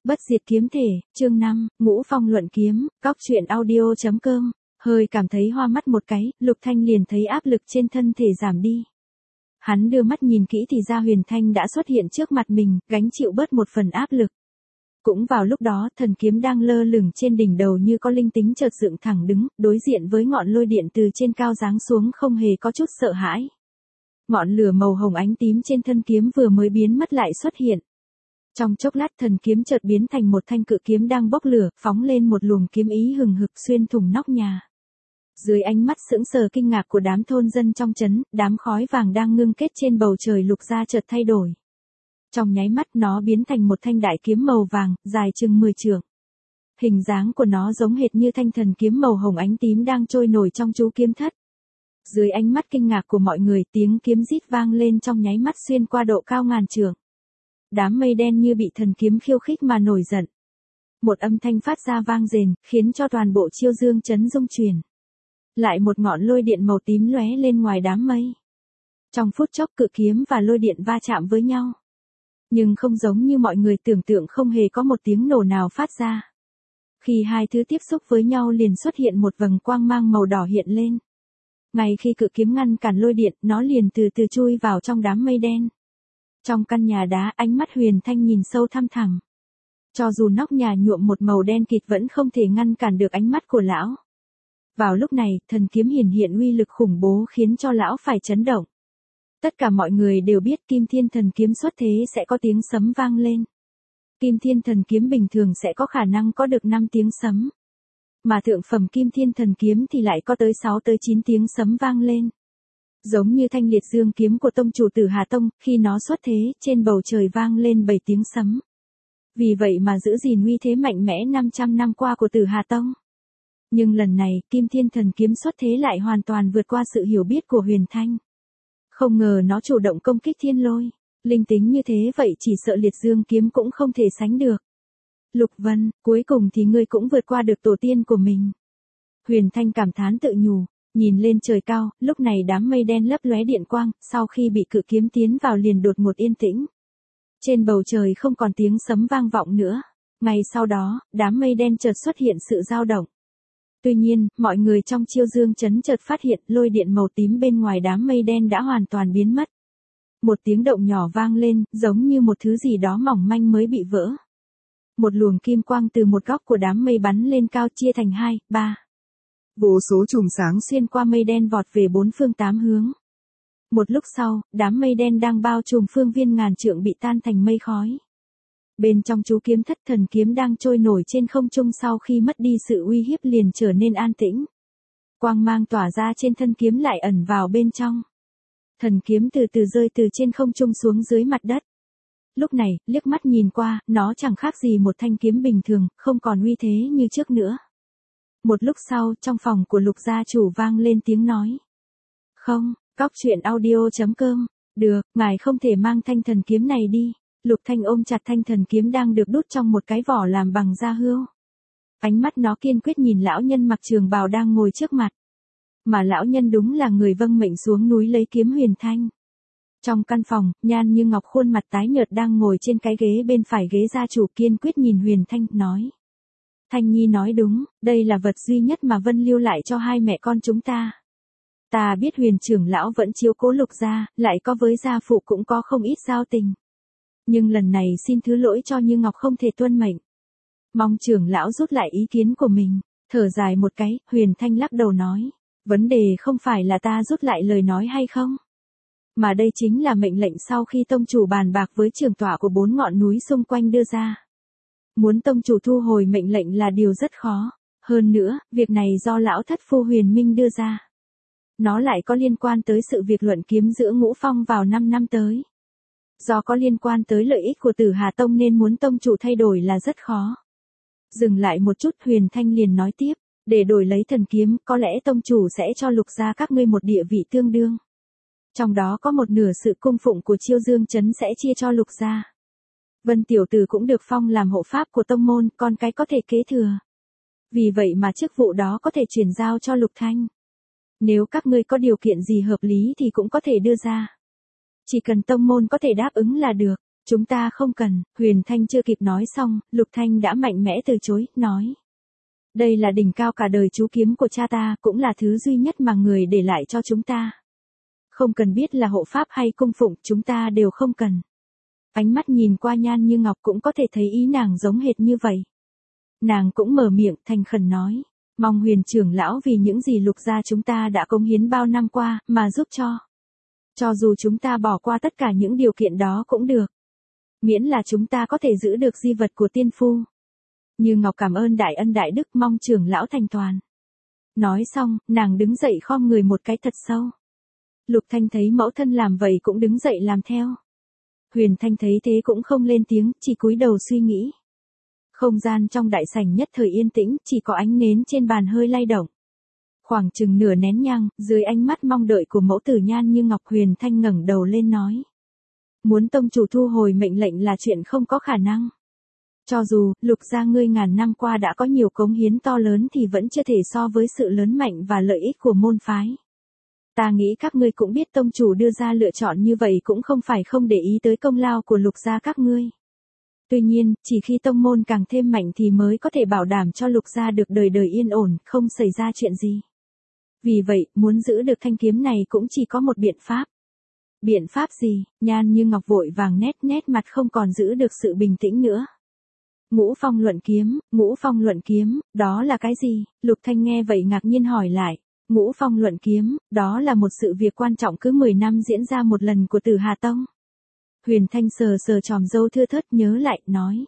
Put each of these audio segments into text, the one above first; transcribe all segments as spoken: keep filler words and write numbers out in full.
Bất diệt kiếm thể, chương năm, Ngũ Phong luận kiếm, cóc truyện audio chấm com. Hơi cảm thấy hoa mắt một cái, Lục Thanh liền thấy áp lực trên thân thể giảm đi. Hắn đưa mắt nhìn kỹ thì ra Huyền Thanh đã xuất hiện trước mặt mình, gánh chịu bớt một phần áp lực. Cũng vào lúc đó, thần kiếm đang lơ lửng trên đỉnh đầu như có linh tính chợt dựng thẳng đứng, đối diện với ngọn lôi điện từ trên cao giáng xuống không hề có chút sợ hãi. Ngọn lửa màu hồng ánh tím trên thân kiếm vừa mới biến mất lại xuất hiện. Trong chốc lát thần kiếm chợt biến thành một thanh cự kiếm đang bốc lửa, phóng lên một luồng kiếm ý hừng hực xuyên thủng nóc nhà. Dưới ánh mắt sững sờ kinh ngạc của đám thôn dân trong trấn, đám khói vàng đang ngưng kết trên bầu trời Lục gia chợt thay đổi. Trong nháy mắt nó biến thành một thanh đại kiếm màu vàng, dài chừng mười trượng. Hình dáng của nó giống hệt như thanh thần kiếm màu hồng ánh tím đang trôi nổi trong chú kiếm thất. Dưới ánh mắt kinh ngạc của mọi người, tiếng kiếm rít vang lên trong nháy mắt xuyên qua độ cao ngàn trượng. Đám mây đen như bị thần kiếm khiêu khích mà nổi giận. Một âm thanh phát ra vang rền, khiến cho toàn bộ Chiêu Dương trấn rung chuyển. Lại một ngọn lôi điện màu tím lóe lên ngoài đám mây. Trong phút chốc cự kiếm và lôi điện va chạm với nhau. Nhưng không giống như mọi người tưởng tượng, không hề có một tiếng nổ nào phát ra. Khi hai thứ tiếp xúc với nhau liền xuất hiện một vầng quang mang màu đỏ hiện lên. Ngay khi cự kiếm ngăn cản lôi điện, nó liền từ từ chui vào trong đám mây đen. Trong căn nhà đá, ánh mắt Huyền Thanh nhìn sâu thăm thẳm. Cho dù nóc nhà nhuộm một màu đen kịt vẫn không thể ngăn cản được ánh mắt của lão. Vào lúc này, thần kiếm hiển hiện uy lực khủng bố khiến cho lão phải chấn động. Tất cả mọi người đều biết Kim Thiên thần kiếm xuất thế sẽ có tiếng sấm vang lên. Kim Thiên thần kiếm bình thường sẽ có khả năng có được năm tiếng sấm. Mà thượng phẩm Kim Thiên thần kiếm thì lại có tới sáu tới chín tiếng sấm vang lên. Giống như thanh liệt dương kiếm của tông chủ Tử Hà Tông, khi nó xuất thế, trên bầu trời vang lên bảy tiếng sấm. Vì vậy mà giữ gìn uy thế mạnh mẽ năm trăm năm qua của Tử Hà Tông. Nhưng lần này, Kim Thiên thần kiếm xuất thế lại hoàn toàn vượt qua sự hiểu biết của Huyền Thanh. Không ngờ nó chủ động công kích thiên lôi. Linh tính như thế vậy chỉ sợ liệt dương kiếm cũng không thể sánh được. Lục Vân, cuối cùng thì ngươi cũng vượt qua được tổ tiên của mình. Huyền Thanh cảm thán tự nhủ, nhìn lên trời cao, lúc này đám mây đen lấp lóe điện quang, sau khi bị cự kiếm tiến vào liền đột ngột yên tĩnh. Trên bầu trời không còn tiếng sấm vang vọng nữa. Ngay sau đó, đám mây đen chợt xuất hiện sự dao động. Tuy nhiên, mọi người trong Chiêu Dương trấn chợt phát hiện lôi điện màu tím bên ngoài đám mây đen đã hoàn toàn biến mất. Một tiếng động nhỏ vang lên, giống như một thứ gì đó mỏng manh mới bị vỡ. Một luồng kim quang từ một góc của đám mây bắn lên cao chia thành hai, ba. Vô số chùm sáng xuyên qua mây đen vọt về bốn phương tám hướng. Một lúc sau, đám mây đen đang bao trùm phương viên ngàn trượng bị tan thành mây khói. Bên trong chú kiếm thất thần kiếm đang trôi nổi trên không trung sau khi mất đi sự uy hiếp liền trở nên an tĩnh. Quang mang tỏa ra trên thân kiếm lại ẩn vào bên trong. Thần kiếm từ từ rơi từ trên không trung xuống dưới mặt đất. Lúc này, liếc mắt nhìn qua, nó chẳng khác gì một thanh kiếm bình thường, không còn uy thế như trước nữa. Một lúc sau, trong phòng của Lục gia chủ vang lên tiếng nói. Không, cóc truyện audio chấm com. Được, ngài không thể mang thanh thần kiếm này đi. Lục Thanh ôm chặt thanh thần kiếm đang được đút trong một cái vỏ làm bằng da hươu. Ánh mắt nó kiên quyết nhìn lão nhân mặc trường bào đang ngồi trước mặt. Mà lão nhân đúng là người vâng mệnh xuống núi lấy kiếm Huyền Thanh. Trong căn phòng, Nhan Như Ngọc khuôn mặt tái nhợt đang ngồi trên cái ghế bên phải ghế gia chủ kiên quyết nhìn Huyền Thanh, nói. Thanh Nhi nói đúng, đây là vật duy nhất mà Vân lưu lại cho hai mẹ con chúng ta. Ta biết Huyền trưởng lão vẫn chiếu cố Lục gia, lại có với gia phụ cũng có không ít giao tình. Nhưng lần này xin thứ lỗi cho Như Ngọc không thể tuân mệnh. Mong trưởng lão rút lại ý kiến của mình. Thở dài một cái, Huyền Thanh lắc đầu nói. Vấn đề không phải là ta rút lại lời nói hay không. Mà đây chính là mệnh lệnh sau khi tông chủ bàn bạc với trưởng tọa của bốn ngọn núi xung quanh đưa ra. Muốn tông chủ thu hồi mệnh lệnh là điều rất khó. Hơn nữa, việc này do lão thất phu Huyền Minh đưa ra. Nó lại có liên quan tới sự việc luận kiếm giữa Ngũ Phong vào năm năm tới. Do có liên quan tới lợi ích của Tử Hà Tông nên muốn tông chủ thay đổi là rất khó. Dừng lại một chút, Huyền Thanh liền nói tiếp, để đổi lấy thần kiếm, có lẽ tông chủ sẽ cho Lục gia các ngươi một địa vị tương đương. Trong đó có một nửa sự cung phụng của Chiêu Dương trấn sẽ chia cho Lục gia. Vân tiểu tử cũng được phong làm hộ pháp của tông môn, con cái có thể kế thừa. Vì vậy mà chức vụ đó có thể chuyển giao cho Lục Thanh. Nếu các ngươi có điều kiện gì hợp lý thì cũng có thể đưa ra. Chỉ cần tông môn có thể đáp ứng là được. Chúng ta không cần, Huyền Thanh chưa kịp nói xong, Lục Thanh đã mạnh mẽ từ chối, nói. Đây là đỉnh cao cả đời chú kiếm của cha ta, cũng là thứ duy nhất mà người để lại cho chúng ta. Không cần biết là hộ pháp hay cung phụng, chúng ta đều không cần. Ánh mắt nhìn qua Nhan Như Ngọc cũng có thể thấy ý nàng giống hệt như vậy. Nàng cũng mở miệng thành khẩn nói. Mong Huyền trưởng lão vì những gì Lục gia chúng ta đã cống hiến bao năm qua, mà giúp cho. Cho dù chúng ta bỏ qua tất cả những điều kiện đó cũng được. Miễn là chúng ta có thể giữ được di vật của tiên phu. Như Ngọc cảm ơn đại ân đại đức, mong trưởng lão thành toàn. Nói xong, nàng đứng dậy khom người một cái thật sâu. Lục Thanh thấy mẫu thân làm vậy cũng đứng dậy làm theo. Huyền Thanh thấy thế cũng không lên tiếng, chỉ cúi đầu suy nghĩ. Không gian trong đại sảnh nhất thời yên tĩnh, chỉ có ánh nến trên bàn hơi lay động. Khoảng chừng nửa nén nhang, dưới ánh mắt mong đợi của mẫu tử Nhan Như Ngọc, Huyền Thanh ngẩng đầu lên nói. Muốn tông chủ thu hồi mệnh lệnh là chuyện không có khả năng. Cho dù, Lục gia ngươi ngàn năm qua đã có nhiều cống hiến to lớn thì vẫn chưa thể so với sự lớn mạnh và lợi ích của môn phái. Ta nghĩ các ngươi cũng biết tông chủ đưa ra lựa chọn như vậy cũng không phải không để ý tới công lao của Lục gia các ngươi. Tuy nhiên, chỉ khi tông môn càng thêm mạnh thì mới có thể bảo đảm cho Lục gia được đời đời yên ổn, không xảy ra chuyện gì. Vì vậy, muốn giữ được thanh kiếm này cũng chỉ có một biện pháp. Biện pháp gì? Nhan Như Ngọc vội vàng nét nét mặt không còn giữ được sự bình tĩnh nữa. Ngũ phong luận kiếm, ngũ phong luận kiếm, đó là cái gì? Lục Thanh nghe vậy ngạc nhiên hỏi lại. Ngũ phong luận kiếm, đó là một sự việc quan trọng cứ mười năm diễn ra một lần của Tử Hà Tông. Huyền Thanh sờ sờ tròm râu thưa thớt nhớ lại, nói.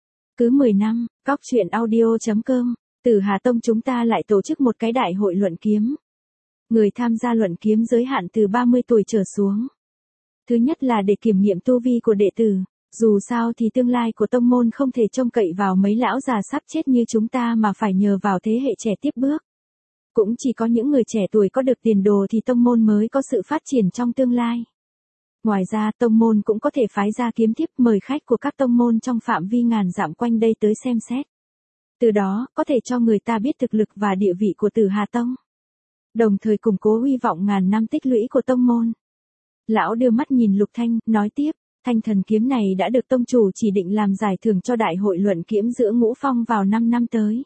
Cứ mười năm, cóc truyện audio chấm com, Tử Hà Tông chúng ta lại tổ chức một cái đại hội luận kiếm. Người tham gia luận kiếm giới hạn từ ba mươi tuổi trở xuống. Thứ nhất là để kiểm nghiệm tu vi của đệ tử. Dù sao thì tương lai của tông môn không thể trông cậy vào mấy lão già sắp chết như chúng ta mà phải nhờ vào thế hệ trẻ tiếp bước. Cũng chỉ có những người trẻ tuổi có được tiền đồ thì tông môn mới có sự phát triển trong tương lai. Ngoài ra tông môn cũng có thể phái ra kiếm thiếp mời khách của các tông môn trong phạm vi ngàn dặm quanh đây tới xem xét. Từ đó, có thể cho người ta biết thực lực và địa vị của Tử Hà Tông. Đồng thời củng cố hy vọng ngàn năm tích lũy của tông môn. Lão đưa mắt nhìn Lục Thanh, nói tiếp. Thanh thần kiếm này đã được tông chủ chỉ định làm giải thưởng cho đại hội luận kiếm giữa ngũ phong vào năm năm tới.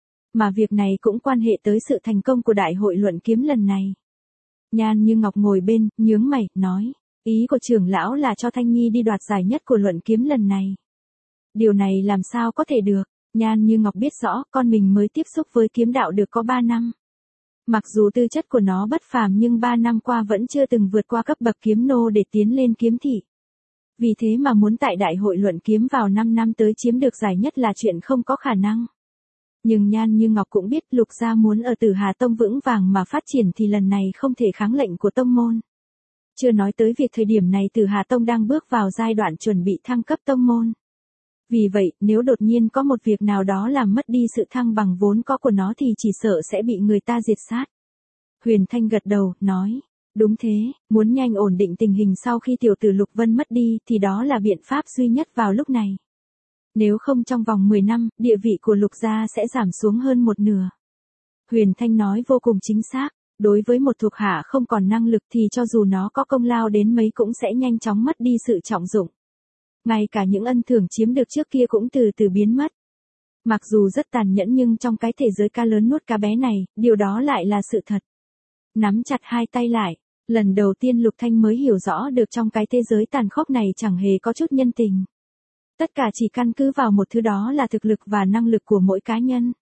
Mà việc này cũng quan hệ tới sự thành công của đại hội luận kiếm lần này. Nhan Như Ngọc ngồi bên, nhướng mày, nói. Ý của trưởng lão là cho Thanh Nhi đi đoạt giải nhất của luận kiếm lần này. Điều này làm sao có thể được? Nhan Như Ngọc biết rõ con mình mới tiếp xúc với kiếm đạo được có ba năm. Mặc dù tư chất của nó bất phàm nhưng ba năm qua vẫn chưa từng vượt qua cấp bậc kiếm nô để tiến lên kiếm thị. Vì thế mà muốn tại đại hội luận kiếm vào năm năm tới chiếm được giải nhất là chuyện không có khả năng. Nhưng Nhan Như Ngọc cũng biết Lục gia muốn ở Tử Hà Tông vững vàng mà phát triển thì lần này không thể kháng lệnh của tông môn. Chưa nói tới việc thời điểm này Tử Hà Tông đang bước vào giai đoạn chuẩn bị thăng cấp tông môn. Vì vậy, nếu đột nhiên có một việc nào đó làm mất đi sự thăng bằng vốn có của nó thì chỉ sợ sẽ bị người ta diệt sát. Huyền Thanh gật đầu, nói. Đúng thế, muốn nhanh ổn định tình hình sau khi tiểu tử Lục Vân mất đi thì đó là biện pháp duy nhất vào lúc này. Nếu không trong vòng mười năm, địa vị của Lục gia sẽ giảm xuống hơn một nửa. Huyền Thanh nói vô cùng chính xác, đối với một thuộc hạ không còn năng lực thì cho dù nó có công lao đến mấy cũng sẽ nhanh chóng mất đi sự trọng dụng. Ngay cả những ân thưởng chiếm được trước kia cũng từ từ biến mất. Mặc dù rất tàn nhẫn nhưng trong cái thế giới cá lớn nuốt cá bé này, điều đó lại là sự thật. Nắm chặt hai tay lại, lần đầu tiên Lục Thanh mới hiểu rõ được trong cái thế giới tàn khốc này chẳng hề có chút nhân tình. Tất cả chỉ căn cứ vào một thứ đó là thực lực và năng lực của mỗi cá nhân.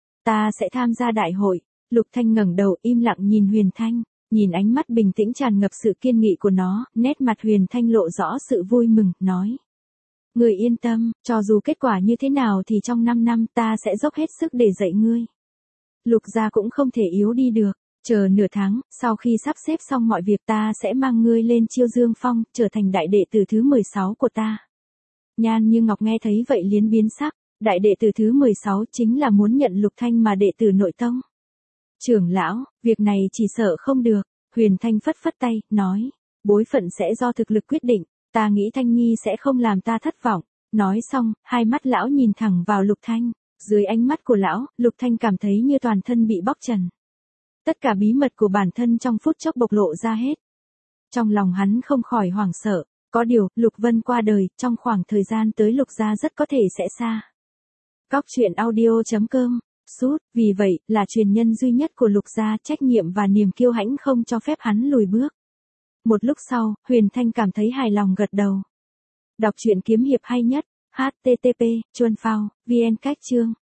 Ta sẽ tham gia đại hội. Lục Thanh ngẩng đầu im lặng nhìn Huyền Thanh, nhìn ánh mắt bình tĩnh tràn ngập sự kiên nghị của nó, nét mặt Huyền Thanh lộ rõ sự vui mừng, nói. Ngươi yên tâm, cho dù kết quả như thế nào thì trong năm năm ta sẽ dốc hết sức để dạy ngươi. Lục gia cũng không thể yếu đi được. Chờ nửa tháng, sau khi sắp xếp xong mọi việc ta sẽ mang ngươi lên Chiêu Dương Phong, trở thành đại đệ tử thứ mười sáu của ta. Nhan Như Ngọc nghe thấy vậy liến biến sắc, đại đệ tử thứ mười sáu chính là muốn nhận Lục Thanh mà đệ tử nội tông. Trưởng lão, việc này chỉ sợ không được, Huyền Thanh phất phất tay, nói, bối phận sẽ do thực lực quyết định, ta nghĩ Thanh Nhi sẽ không làm ta thất vọng. Nói xong, hai mắt lão nhìn thẳng vào Lục Thanh, dưới ánh mắt của lão, Lục Thanh cảm thấy như toàn thân bị bóc trần. Tất cả bí mật của bản thân trong phút chốc bộc lộ ra hết. Trong lòng hắn không khỏi hoảng sợ, Có điều, Lục Vân qua đời, trong khoảng thời gian tới Lục gia rất có thể sẽ xa. Cóc truyện audio chấm com, sút, vì vậy, là truyền nhân duy nhất của Lục gia, trách nhiệm và niềm kiêu hãnh không cho phép hắn lùi bước. Một lúc sau, Huyền Thanh cảm thấy hài lòng gật đầu. Đọc truyện kiếm hiệp hay nhất, H T T P, chuan phao, vn cách chương.